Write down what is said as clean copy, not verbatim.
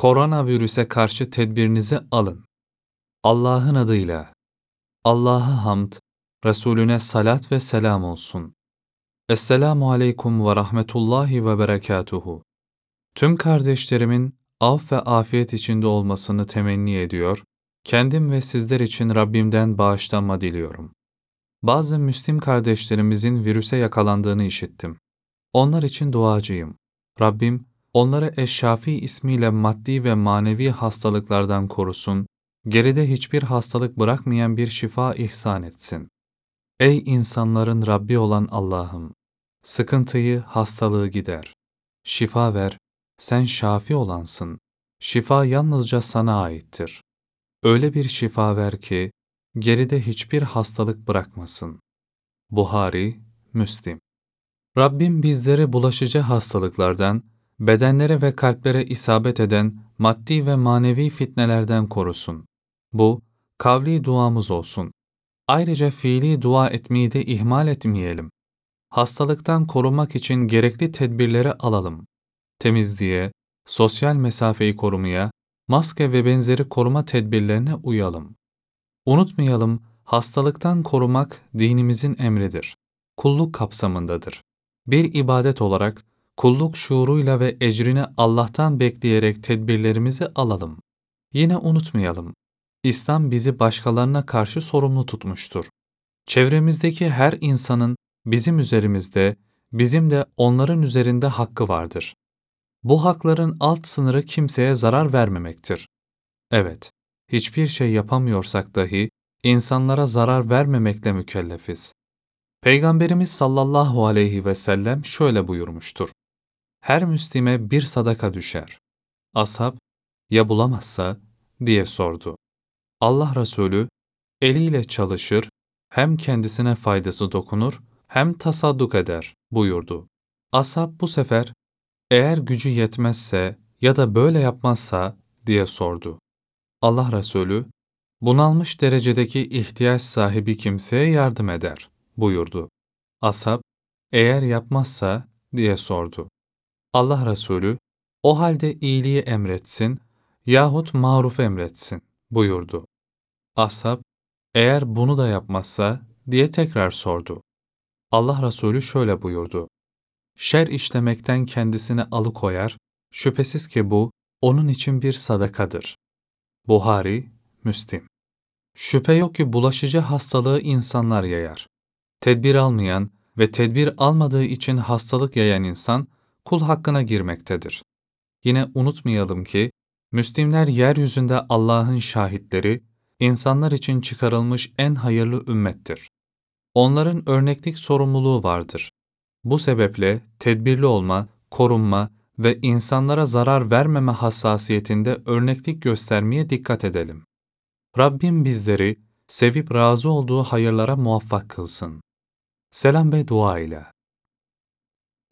Koronavirüse karşı tedbirinizi alın. Allah'ın adıyla. Allah'a hamd, Resulüne salat ve selam olsun. Esselamu aleyküm ve rahmetullahi ve berekatuhu. Tüm kardeşlerimin af ve afiyet içinde olmasını temenni ediyor, kendim ve sizler için Rabbimden bağışlanma diliyorum. Bazı Müslim kardeşlerimizin virüse yakalandığını işittim. Onlar için duacıyım. Rabbim, onları Eşşafi ismiyle maddi ve manevi hastalıklardan korusun, geride hiçbir hastalık bırakmayan bir şifa ihsan etsin. Ey insanların Rabbi olan Allah'ım! Sıkıntıyı, hastalığı gider. Şifa ver, sen şafi olansın. Şifa yalnızca sana aittir. Öyle bir şifa ver ki, geride hiçbir hastalık bırakmasın. Buhari, Müslim. Rabbim bizleri bulaşıcı hastalıklardan, bedenlere ve kalplere isabet eden maddi ve manevi fitnelerden korusun. Bu, kavli duamız olsun. Ayrıca fiili dua etmeyi de ihmal etmeyelim. Hastalıktan korunmak için gerekli tedbirleri alalım. Temizliğe, sosyal mesafeyi korumaya, maske ve benzeri koruma tedbirlerine uyalım. Unutmayalım, hastalıktan korumak dinimizin emridir. Kulluk kapsamındadır. Bir ibadet olarak kulluk şuuruyla ve ecrini Allah'tan bekleyerek tedbirlerimizi alalım. Yine unutmayalım, İslam bizi başkalarına karşı sorumlu tutmuştur. Çevremizdeki her insanın bizim üzerimizde, bizim de onların üzerinde hakkı vardır. Bu hakların alt sınırı kimseye zarar vermemektir. Evet, hiçbir şey yapamıyorsak dahi insanlara zarar vermemekle mükellefiz. Peygamberimiz sallallahu aleyhi ve sellem şöyle buyurmuştur. Her Müslime bir sadaka düşer. Ashab, ya bulamazsa diye sordu. Allah Resulü, eliyle çalışır, hem kendisine faydası dokunur, hem tasadduk eder buyurdu. Ashab bu sefer, eğer gücü yetmezse ya da böyle yapmazsa diye sordu. Allah Resulü, bunalmış derecedeki ihtiyaç sahibi kimseye yardım eder buyurdu. Ashab, eğer yapmazsa diye sordu. Allah Resulü, o halde iyiliği emretsin yahut marufu emretsin buyurdu. Ashab, eğer bunu da yapmazsa diye tekrar sordu. Allah Resulü şöyle buyurdu. Şer işlemekten kendisini alıkoyar, şüphesiz ki bu onun için bir sadakadır. Buhari, Müslim. Şüphe yok ki bulaşıcı hastalığı insanlar yayar. Tedbir almayan ve tedbir almadığı için hastalık yayan insan kul hakkına girmektedir. Yine unutmayalım ki, Müslimler yeryüzünde Allah'ın şahitleri, insanlar için çıkarılmış en hayırlı ümmettir. Onların örneklik sorumluluğu vardır. Bu sebeple tedbirli olma, korunma ve insanlara zarar vermeme hassasiyetinde örneklik göstermeye dikkat edelim. Rabbim bizleri sevip razı olduğu hayırlara muvaffak kılsın. Selam ve dua ile.